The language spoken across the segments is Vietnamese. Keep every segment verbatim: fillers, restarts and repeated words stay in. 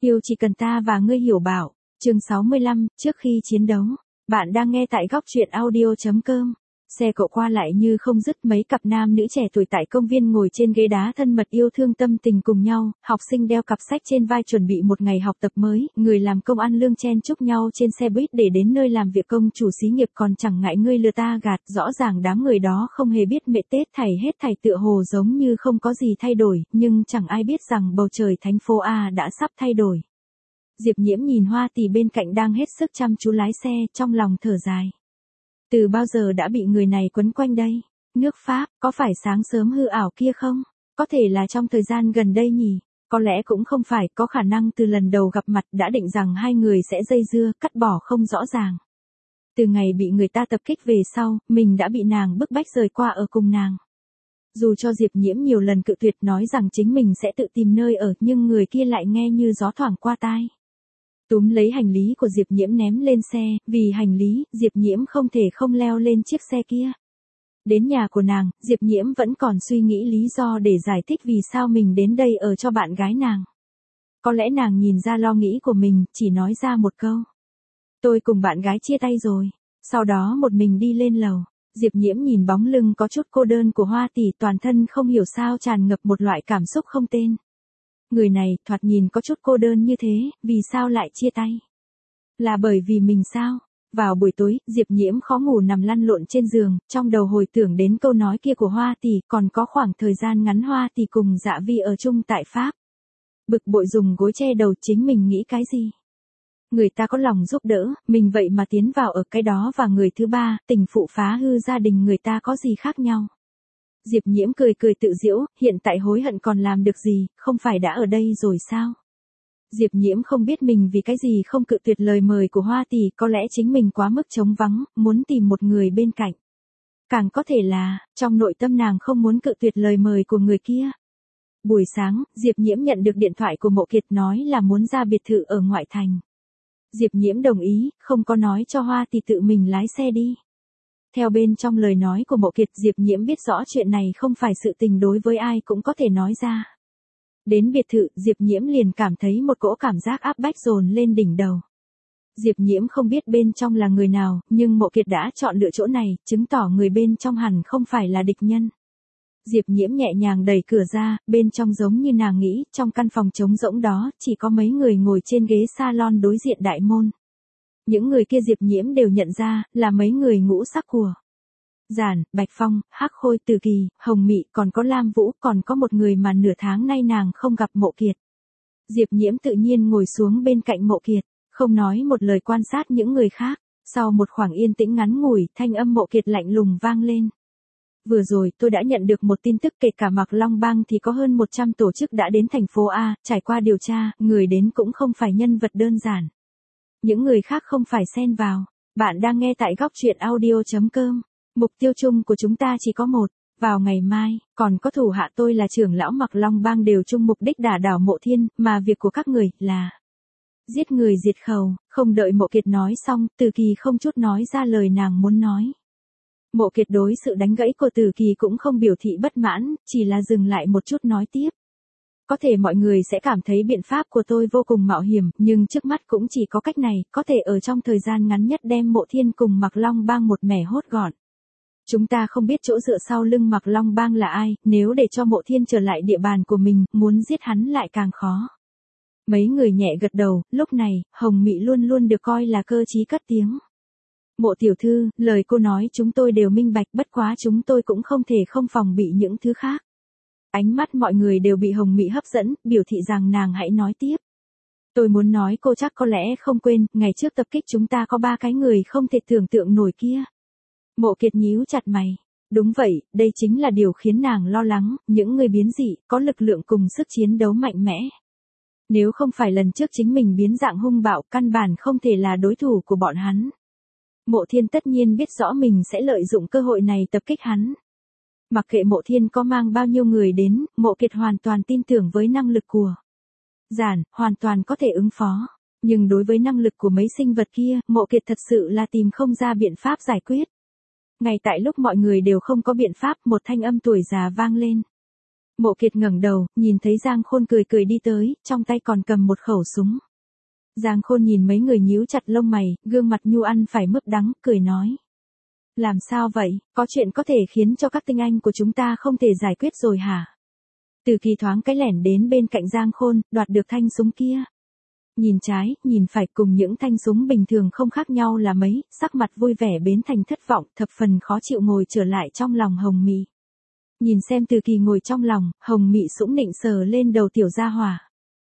Yêu chỉ cần ta và ngươi hiểu bảo. Chương sáu mươi lăm, trước khi chiến đấu. Bạn đang nghe tại góc truyện audio chấm com. Xe cộ qua lại như không dứt, mấy cặp nam nữ trẻ tuổi tại công viên ngồi trên ghế đá thân mật yêu thương tâm tình cùng nhau, học sinh đeo cặp sách trên vai chuẩn bị một ngày học tập mới, người làm công ăn lương chen chúc nhau trên xe buýt để đến nơi làm việc, công chủ xí nghiệp còn chẳng ngại ngươi lừa ta gạt, rõ ràng đám người đó không hề biết mẹ Tết thảy hết thảy tựa hồ giống như không có gì thay đổi, nhưng chẳng ai biết rằng bầu trời thành phố A đã sắp thay đổi. Diệp Nhiễm nhìn Hoa Tỷ bên cạnh đang hết sức chăm chú lái xe, trong lòng thở dài. Từ bao giờ đã bị người này quấn quanh đây? Nước Pháp, có phải sáng sớm hư ảo kia không? Có thể là trong thời gian gần đây nhỉ? Có lẽ cũng không phải, có khả năng từ lần đầu gặp mặt đã định rằng hai người sẽ dây dưa, cắt bỏ không rõ ràng. Từ ngày bị người ta tập kích về sau, mình đã bị nàng bức bách rời qua ở cùng nàng. Dù cho Diệp Nhiễm nhiều lần cự tuyệt nói rằng chính mình sẽ tự tìm nơi ở, nhưng người kia lại nghe như gió thoảng qua tai. Túm lấy hành lý của Diệp Nhiễm ném lên xe, vì hành lý, Diệp Nhiễm không thể không leo lên chiếc xe kia. Đến nhà của nàng, Diệp Nhiễm vẫn còn suy nghĩ lý do để giải thích vì sao mình đến đây ở cho bạn gái nàng. Có lẽ nàng nhìn ra lo nghĩ của mình, chỉ nói ra một câu. Tôi cùng bạn gái chia tay rồi. Sau đó một mình đi lên lầu. Diệp Nhiễm nhìn bóng lưng có chút cô đơn của Hoa Tỷ, toàn thân không hiểu sao tràn ngập một loại cảm xúc không tên. Người này, thoạt nhìn có chút cô đơn như thế, vì sao lại chia tay? Là bởi vì mình sao? Vào buổi tối, Diệp Nhiễm khó ngủ nằm lăn lộn trên giường, trong đầu hồi tưởng đến câu nói kia của Hoa Tỷ, còn có khoảng thời gian ngắn Hoa Tỷ cùng Dạ Vi ở chung tại Pháp. Bực bội dùng gối che đầu, chính mình nghĩ cái gì? Người ta có lòng giúp đỡ, mình vậy mà tiến vào ở cái đó, và người thứ ba, tình phụ phá hư gia đình người ta có gì khác nhau? Diệp Nhiễm cười cười tự giễu, hiện tại hối hận còn làm được gì, không phải đã ở đây rồi sao? Diệp Nhiễm không biết mình vì cái gì không cự tuyệt lời mời của Hoa Tỷ, có lẽ chính mình quá mức trống vắng, muốn tìm một người bên cạnh. Càng có thể là, trong nội tâm nàng không muốn cự tuyệt lời mời của người kia. Buổi sáng, Diệp Nhiễm nhận được điện thoại của Mộ Kiệt nói là muốn ra biệt thự ở ngoại thành. Diệp Nhiễm đồng ý, không có nói cho Hoa Tỷ tự mình lái xe đi. Theo bên trong lời nói của Mộ Kiệt, Diệp Nhiễm biết rõ chuyện này không phải sự tình đối với ai cũng có thể nói ra. Đến biệt thự, Diệp Nhiễm liền cảm thấy một cỗ cảm giác áp bách dồn lên đỉnh đầu. Diệp Nhiễm không biết bên trong là người nào, nhưng Mộ Kiệt đã chọn lựa chỗ này, chứng tỏ người bên trong hẳn không phải là địch nhân. Diệp Nhiễm nhẹ nhàng đẩy cửa ra, bên trong giống như nàng nghĩ, trong căn phòng trống rỗng đó, chỉ có mấy người ngồi trên ghế salon đối diện đại môn. Những người kia Diệp Nhiễm đều nhận ra, là mấy người ngũ sắc của Giản, Bạch Phong, Hắc Khôi, Từ Kỳ, Hồng Mị, còn có Lam Vũ, còn có một người mà nửa tháng nay nàng không gặp, Mộ Kiệt. Diệp Nhiễm tự nhiên ngồi xuống bên cạnh Mộ Kiệt, không nói một lời quan sát những người khác. Sau một khoảng yên tĩnh ngắn ngủi, thanh âm Mộ Kiệt lạnh lùng vang lên. Vừa rồi tôi đã nhận được một tin tức, kể cả Mạc Long Bang thì có hơn một trăm tổ chức đã đến thành phố A, trải qua điều tra, người đến cũng không phải nhân vật đơn giản. Những người khác không phải xen vào. Bạn đang nghe tại góc truyện audio chấm com. Mục tiêu chung của chúng ta chỉ có một. Vào ngày mai, còn có thủ hạ tôi là trưởng lão Mạc Long Bang đều chung mục đích đả đảo Mộ Thiên, mà việc của các người là giết người diệt khẩu. Không đợi Mộ Kiệt nói xong, Từ Kỳ không chút nói ra lời nàng muốn nói. Mộ Kiệt đối sự đánh gãy của Từ Kỳ cũng không biểu thị bất mãn, chỉ là dừng lại một chút nói tiếp. Có thể mọi người sẽ cảm thấy biện pháp của tôi vô cùng mạo hiểm, nhưng trước mắt cũng chỉ có cách này, có thể ở trong thời gian ngắn nhất đem Mộ Thiên cùng Mạc Long Bang một mẻ hốt gọn. Chúng ta không biết chỗ dựa sau lưng Mạc Long Bang là ai, nếu để cho Mộ Thiên trở lại địa bàn của mình, muốn giết hắn lại càng khó. Mấy người nhẹ gật đầu, lúc này, Hồng Mị luôn luôn được coi là cơ trí cất tiếng. Mộ tiểu thư, lời cô nói chúng tôi đều minh bạch, bất quá chúng tôi cũng không thể không phòng bị những thứ khác. Ánh mắt mọi người đều bị Hồng Mị hấp dẫn, biểu thị rằng nàng hãy nói tiếp. Tôi muốn nói cô chắc có lẽ không quên, ngày trước tập kích chúng ta có ba cái người không thể tưởng tượng nổi kia. Mộ Kiệt nhíu chặt mày. Đúng vậy, đây chính là điều khiến nàng lo lắng, những người biến dị, có lực lượng cùng sức chiến đấu mạnh mẽ. Nếu không phải lần trước chính mình biến dạng hung bạo, căn bản không thể là đối thủ của bọn hắn. Mộ Thiên tất nhiên biết rõ mình sẽ lợi dụng cơ hội này tập kích hắn. Mặc kệ Mộ Thiên có mang bao nhiêu người đến, Mộ Kiệt hoàn toàn tin tưởng với năng lực của Giản, hoàn toàn có thể ứng phó. Nhưng đối với năng lực của mấy sinh vật kia, Mộ Kiệt thật sự là tìm không ra biện pháp giải quyết. Ngay tại lúc mọi người đều không có biện pháp, một thanh âm tuổi già vang lên. Mộ Kiệt ngẩng đầu, nhìn thấy Giang Khôn cười cười đi tới, trong tay còn cầm một khẩu súng. Giang Khôn nhìn mấy người nhíu chặt lông mày, gương mặt nhu ăn phải mướp đắng, cười nói. Làm sao vậy, có chuyện có thể khiến cho các tinh anh của chúng ta không thể giải quyết rồi hả? Từ Kỳ thoáng cái lẻn đến bên cạnh Giang Khôn, đoạt được thanh súng kia. Nhìn trái, nhìn phải cùng những thanh súng bình thường không khác nhau là mấy, sắc mặt vui vẻ biến thành thất vọng, thập phần khó chịu ngồi trở lại trong lòng Hồng Mị. Nhìn xem Từ Kỳ ngồi trong lòng, Hồng Mị sũng nịnh sờ lên đầu tiểu gia hỏa.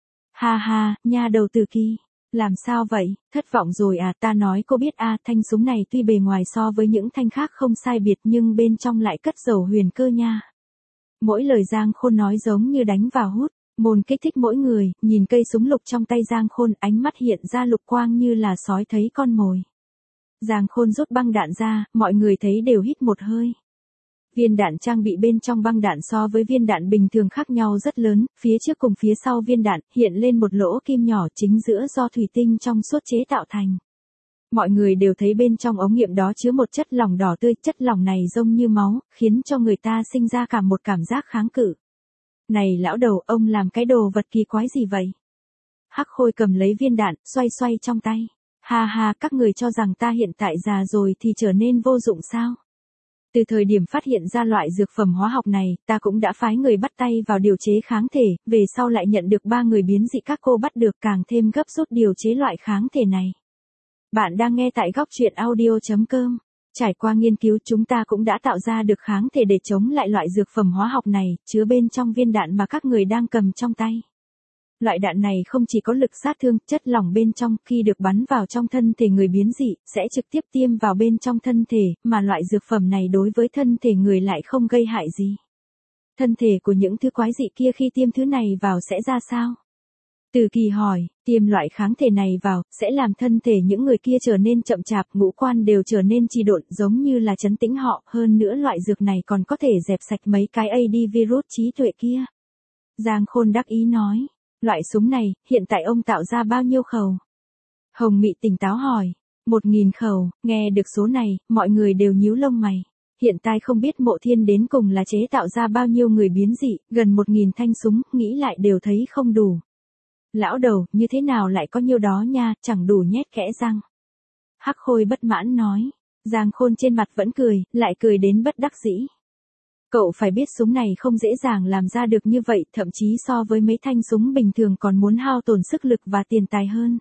Ha ha, nha đầu Từ Kỳ. Làm sao vậy, thất vọng rồi à, ta nói cô biết à, thanh súng này tuy bề ngoài so với những thanh khác không sai biệt nhưng bên trong lại cất dầu huyền cơ nha. Mỗi lời Giang Khôn nói giống như đánh vào hút, môn kích thích mỗi người, nhìn cây súng lục trong tay Giang Khôn, ánh mắt hiện ra lục quang như là sói thấy con mồi. Giang Khôn rút băng đạn ra, mọi người thấy đều hít một hơi. Viên đạn trang bị bên trong băng đạn so với viên đạn bình thường khác nhau rất lớn, phía trước cùng phía sau viên đạn hiện lên một lỗ kim nhỏ chính giữa do thủy tinh trong suốt chế tạo thành. Mọi người đều thấy bên trong ống nghiệm đó chứa một chất lỏng đỏ tươi, chất lỏng này giống như máu, khiến cho người ta sinh ra cả một cảm giác kháng cự. Này lão đầu, ông làm cái đồ vật kỳ quái gì vậy? Hắc Khôi cầm lấy viên đạn, xoay xoay trong tay. Ha ha, các người cho rằng ta hiện tại già rồi thì trở nên vô dụng sao? Từ thời điểm phát hiện ra loại dược phẩm hóa học này, ta cũng đã phái người bắt tay vào điều chế kháng thể, về sau lại nhận được ba người biến dị các cô bắt được càng thêm gấp rút điều chế loại kháng thể này. Bạn đang nghe tại góc truyện audio chấm com. Trải qua nghiên cứu chúng ta cũng đã tạo ra được kháng thể để chống lại loại dược phẩm hóa học này, chứa bên trong viên đạn mà các người đang cầm trong tay. Loại đạn này không chỉ có lực sát thương, chất lỏng bên trong khi được bắn vào trong thân thể người biến dị, sẽ trực tiếp tiêm vào bên trong thân thể, mà loại dược phẩm này đối với thân thể người lại không gây hại gì. Thân thể của những thứ quái dị kia khi tiêm thứ này vào sẽ ra sao? Từ Kỳ hỏi, tiêm loại kháng thể này vào, sẽ làm thân thể những người kia trở nên chậm chạp, ngũ quan đều trở nên trì độn giống như là trấn tĩnh họ, hơn nữa loại dược này còn có thể dẹp sạch mấy cái a đê virus trí tuệ kia. Giang Khôn đắc ý nói. Loại súng này, hiện tại ông tạo ra bao nhiêu khẩu? Hồng Mị tỉnh táo hỏi. Một nghìn khẩu, nghe được số này, mọi người đều nhíu lông mày. Hiện tại không biết Mộ Thiên đến cùng là chế tạo ra bao nhiêu người biến dị, gần một nghìn thanh súng, nghĩ lại đều thấy không đủ. Lão đầu, như thế nào lại có nhiêu đó nha, chẳng đủ nhét kẽ răng. Hắc Khôi bất mãn nói. Giang Khôn trên mặt vẫn cười, lại cười đến bất đắc dĩ. Cậu phải biết súng này không dễ dàng làm ra được như vậy, thậm chí so với mấy thanh súng bình thường còn muốn hao tổn sức lực và tiền tài hơn.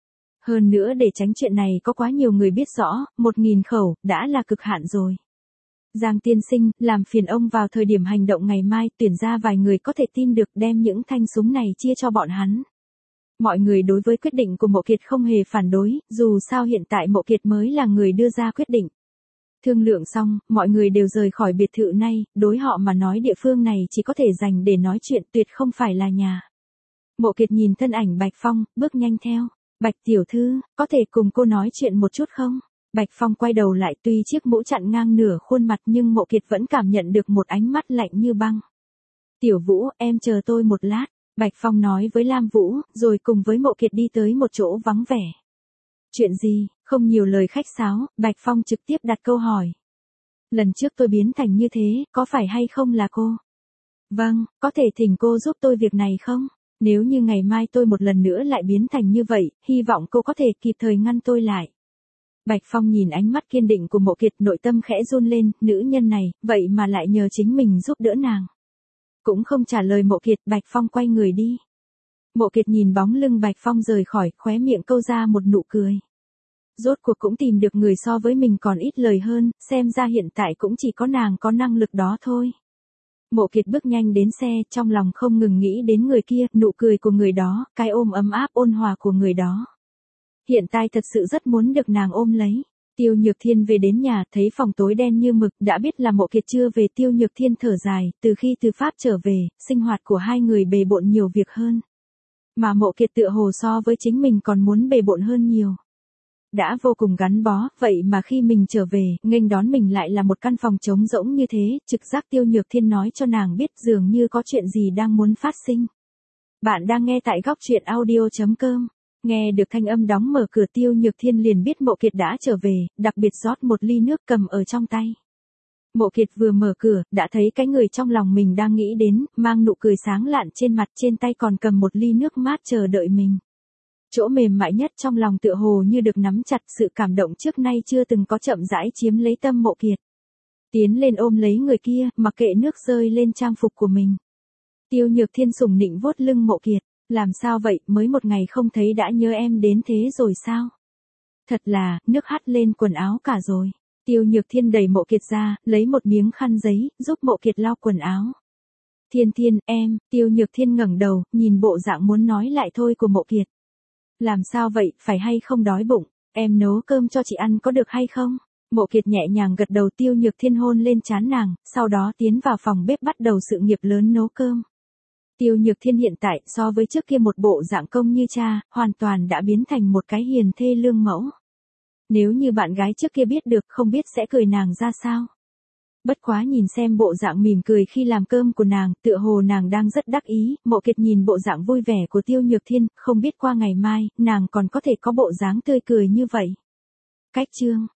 Hơn nữa để tránh chuyện này có quá nhiều người biết rõ, một nghìn khẩu, đã là cực hạn rồi. Giang tiên sinh, làm phiền ông vào thời điểm hành động ngày mai, tuyển ra vài người có thể tin được đem những thanh súng này chia cho bọn hắn. Mọi người đối với quyết định của Mộ Kiệt không hề phản đối, dù sao hiện tại Mộ Kiệt mới là người đưa ra quyết định. Thương lượng xong, mọi người đều rời khỏi biệt thự này, đối họ mà nói địa phương này chỉ có thể dành để nói chuyện, tuyệt không phải là nhà. Mộ Kiệt nhìn thân ảnh Bạch Phong, bước nhanh theo. Bạch tiểu thư, có thể cùng cô nói chuyện một chút không? Bạch Phong quay đầu lại, tuy chiếc mũ chặn ngang nửa khuôn mặt nhưng Mộ Kiệt vẫn cảm nhận được một ánh mắt lạnh như băng. Tiểu Vũ, em chờ tôi một lát. Bạch Phong nói với Lam Vũ, rồi cùng với Mộ Kiệt đi tới một chỗ vắng vẻ. Chuyện gì? Không nhiều lời khách sáo, Bạch Phong trực tiếp đặt câu hỏi. Lần trước tôi biến thành như thế, có phải hay không là cô? Vâng, có thể thỉnh cô giúp tôi việc này không? Nếu như ngày mai tôi một lần nữa lại biến thành như vậy, hy vọng cô có thể kịp thời ngăn tôi lại. Bạch Phong nhìn ánh mắt kiên định của Mộ Kiệt, nội tâm khẽ run lên, nữ nhân này, vậy mà lại nhờ chính mình giúp đỡ nàng. Cũng không trả lời Mộ Kiệt, Bạch Phong quay người đi. Mộ Kiệt nhìn bóng lưng Bạch Phong rời khỏi, khóe miệng câu ra một nụ cười. Rốt cuộc cũng tìm được người so với mình còn ít lời hơn, xem ra hiện tại cũng chỉ có nàng có năng lực đó thôi. Mộ Kiệt bước nhanh đến xe, trong lòng không ngừng nghĩ đến người kia, nụ cười của người đó, cái ôm ấm áp ôn hòa của người đó. Hiện tại thật sự rất muốn được nàng ôm lấy. Tiêu Nhược Thiên về đến nhà, thấy phòng tối đen như mực, đã biết là Mộ Kiệt chưa về. Tiêu Nhược Thiên thở dài, từ khi từ Pháp trở về, sinh hoạt của hai người bề bộn nhiều việc hơn. Mà Mộ Kiệt tựa hồ so với chính mình còn muốn bề bộn hơn nhiều. Đã vô cùng gắn bó, vậy mà khi mình trở về, nghênh đón mình lại là một căn phòng trống rỗng như thế, trực giác Tiêu Nhược Thiên nói cho nàng biết dường như có chuyện gì đang muốn phát sinh. Bạn đang nghe tại góc truyện audio chấm com. Nghe được thanh âm đóng mở cửa, Tiêu Nhược Thiên liền biết Mộ Kiệt đã trở về, đặc biệt rót một ly nước cầm ở trong tay. Mộ Kiệt vừa mở cửa, đã thấy cái người trong lòng mình đang nghĩ đến, mang nụ cười sáng lạn trên mặt, trên tay còn cầm một ly nước mát chờ đợi mình. Chỗ mềm mại nhất trong lòng tựa hồ như được nắm chặt, sự cảm động trước nay chưa từng có chậm rãi chiếm lấy tâm Mộ Kiệt. Tiến lên ôm lấy người kia, mặc kệ nước rơi lên trang phục của mình. Tiêu Nhược Thiên sủng nịnh vuốt lưng Mộ Kiệt, làm sao vậy, mới một ngày không thấy đã nhớ em đến thế rồi sao? Thật là, nước hắt lên quần áo cả rồi. Tiêu Nhược Thiên đẩy Mộ Kiệt ra, lấy một miếng khăn giấy, giúp Mộ Kiệt lau quần áo. Thiên Thiên, em, Tiêu Nhược Thiên ngẩng đầu, nhìn bộ dạng muốn nói lại thôi của Mộ Kiệt. Làm sao vậy, phải hay không đói bụng, em nấu cơm cho chị ăn có được hay không? Mộ Kiệt nhẹ nhàng gật đầu. Tiêu Nhược Thiên hôn lên trán nàng, sau đó tiến vào phòng bếp bắt đầu sự nghiệp lớn nấu cơm. Tiêu Nhược Thiên hiện tại so với trước kia một bộ dạng công như cha, hoàn toàn đã biến thành một cái hiền thê lương mẫu. Nếu như bạn gái trước kia biết được không biết sẽ cười nàng ra sao. Bất quá nhìn xem bộ dạng mỉm cười khi làm cơm của nàng, tựa hồ nàng đang rất đắc ý. Mộ Kiệt nhìn bộ dạng vui vẻ của Tiêu Nhược Thiên, không biết qua ngày mai, nàng còn có thể có bộ dáng tươi cười như vậy. Cách chương